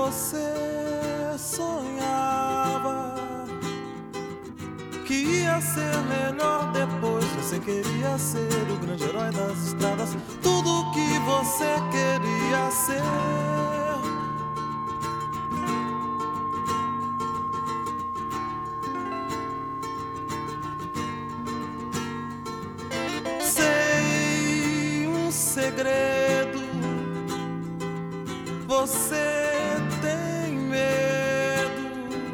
você sonhava que ia ser melhor depois. Você queria ser o grande herói das estradas, tudo que você queria ser. Sei um segredo, você tem medo,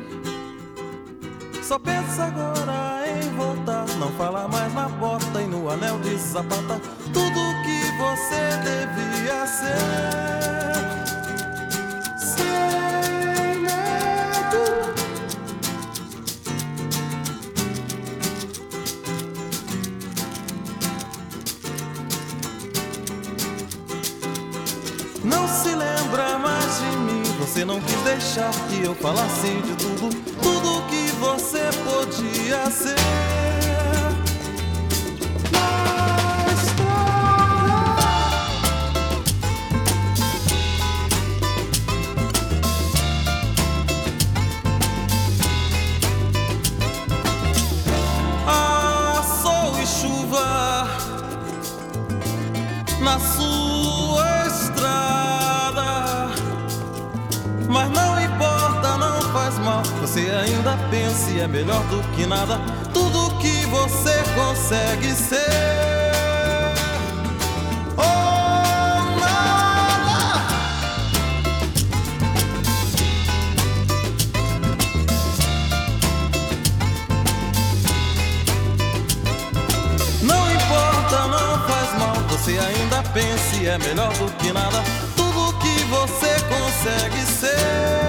só pensa agora em voltar. Não fala mais na porta e no anel de sapata, tudo que você devia ser. Sem medo, não se lembra mais de mim. Você não quis deixar que eu falasse de tudo, tudo que você podia ser. Na estrada, sol e chuva na sua estrada, mas não importa, não faz mal. Você ainda pensa e é melhor do que nada, tudo que você consegue ser. Oh, nada. Não importa, não faz mal. Você ainda pensa e é melhor do que nada, tudo que você consegue ser.